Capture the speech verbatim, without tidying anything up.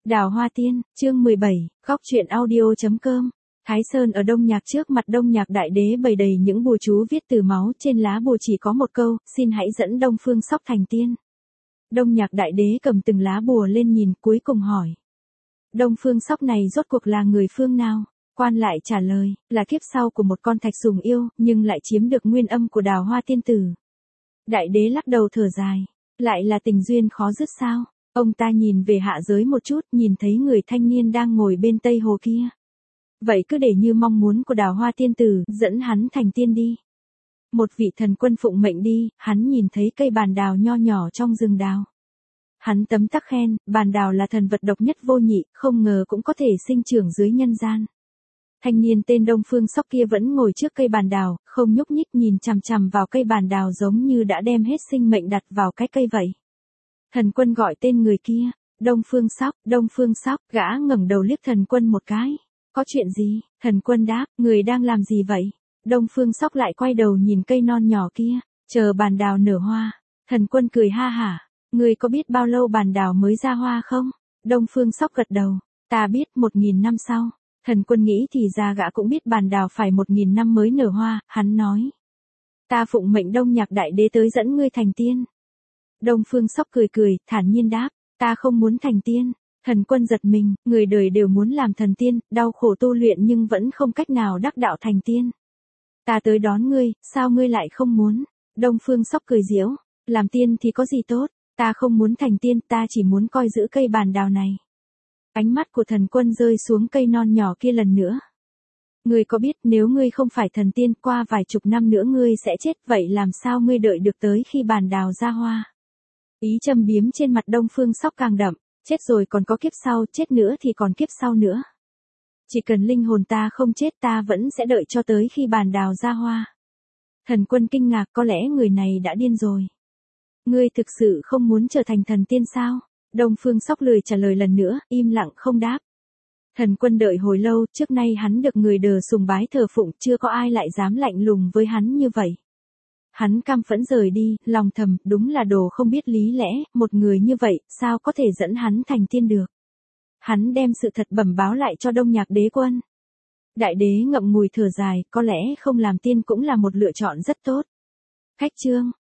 Đào Hoa Tiên, chương mười bảy, góc truyện audio chấm com. Thái Sơn ở Đông Nhạc trước mặt Đông Nhạc Đại Đế bày đầy những bùa chú viết từ máu, trên lá bùa chỉ có một câu, xin hãy dẫn Đông Phương Sóc thành tiên. Đông Nhạc Đại Đế cầm từng lá bùa lên nhìn, cuối cùng hỏi. Đông Phương Sóc này rốt cuộc là người phương nào? Quan lại trả lời, là kiếp sau của một con thạch sùng yêu, nhưng lại chiếm được nguyên âm của Đào Hoa Tiên Tử. Đại Đế lắc đầu thở dài, lại là tình duyên khó dứt sao? Ông ta nhìn về hạ giới một chút, nhìn thấy người thanh niên đang ngồi bên Tây Hồ kia. Vậy cứ để như mong muốn của Đào Hoa Tiên Tử, dẫn hắn thành tiên đi. Một vị thần quân phụng mệnh đi, hắn nhìn thấy cây bàn đào nho nhỏ trong rừng đào. Hắn tấm tắc khen, bàn đào là thần vật độc nhất vô nhị, không ngờ cũng có thể sinh trưởng dưới nhân gian. Thanh niên tên Đông Phương Sóc kia vẫn ngồi trước cây bàn đào, không nhúc nhích, nhìn chằm chằm vào cây bàn đào giống như đã đem hết sinh mệnh đặt vào cái cây vậy. Thần quân gọi tên người kia, Đông Phương Sóc, Đông Phương Sóc, gã ngẩng đầu liếc thần quân một cái. Có chuyện gì? Thần quân đáp, người đang làm gì vậy? Đông Phương Sóc lại quay đầu nhìn cây non nhỏ kia, chờ bàn đào nở hoa. Thần quân cười ha hả, người có biết bao lâu bàn đào mới ra hoa không? Đông Phương Sóc gật đầu, ta biết một nghìn năm sau. Thần quân nghĩ thì ra gã cũng biết bàn đào phải một nghìn năm mới nở hoa, hắn nói. Ta phụng mệnh Đông Nhạc Đại Đế tới dẫn ngươi thành tiên. Đông Phương Sóc cười cười, thản nhiên đáp, ta không muốn thành tiên. Thần quân giật mình, người đời đều muốn làm thần tiên, đau khổ tu luyện nhưng vẫn không cách nào đắc đạo thành tiên. Ta tới đón ngươi, sao ngươi lại không muốn? Đông Phương Sóc cười giễu, làm tiên thì có gì tốt, ta không muốn thành tiên, ta chỉ muốn coi giữ cây bàn đào này. Ánh mắt của thần quân rơi xuống cây non nhỏ kia lần nữa. Ngươi có biết nếu ngươi không phải thần tiên, qua vài chục năm nữa ngươi sẽ chết, vậy làm sao ngươi đợi được tới khi bàn đào ra hoa? Ý châm biếm trên mặt Đông Phương Sóc càng đậm, chết rồi còn có kiếp sau, chết nữa thì còn kiếp sau nữa. Chỉ cần linh hồn ta không chết, ta vẫn sẽ đợi cho tới khi bàn đào ra hoa. Thần quân kinh ngạc, có lẽ người này đã điên rồi. Ngươi thực sự không muốn trở thành thần tiên sao? Đông Phương Sóc lười trả lời lần nữa, im lặng không đáp. Thần quân đợi hồi lâu, trước nay hắn được người đời sùng bái thờ phụng, chưa có ai lại dám lạnh lùng với hắn như vậy. Hắn căm phẫn rời đi, lòng thầm, đúng là đồ không biết lý lẽ, một người như vậy, sao có thể dẫn hắn thành tiên được. Hắn đem sự thật bẩm báo lại cho Đông Nhạc Đế Quân. Đại đế ngậm ngùi thở dài, có lẽ không làm tiên cũng là một lựa chọn rất tốt. Khách chương.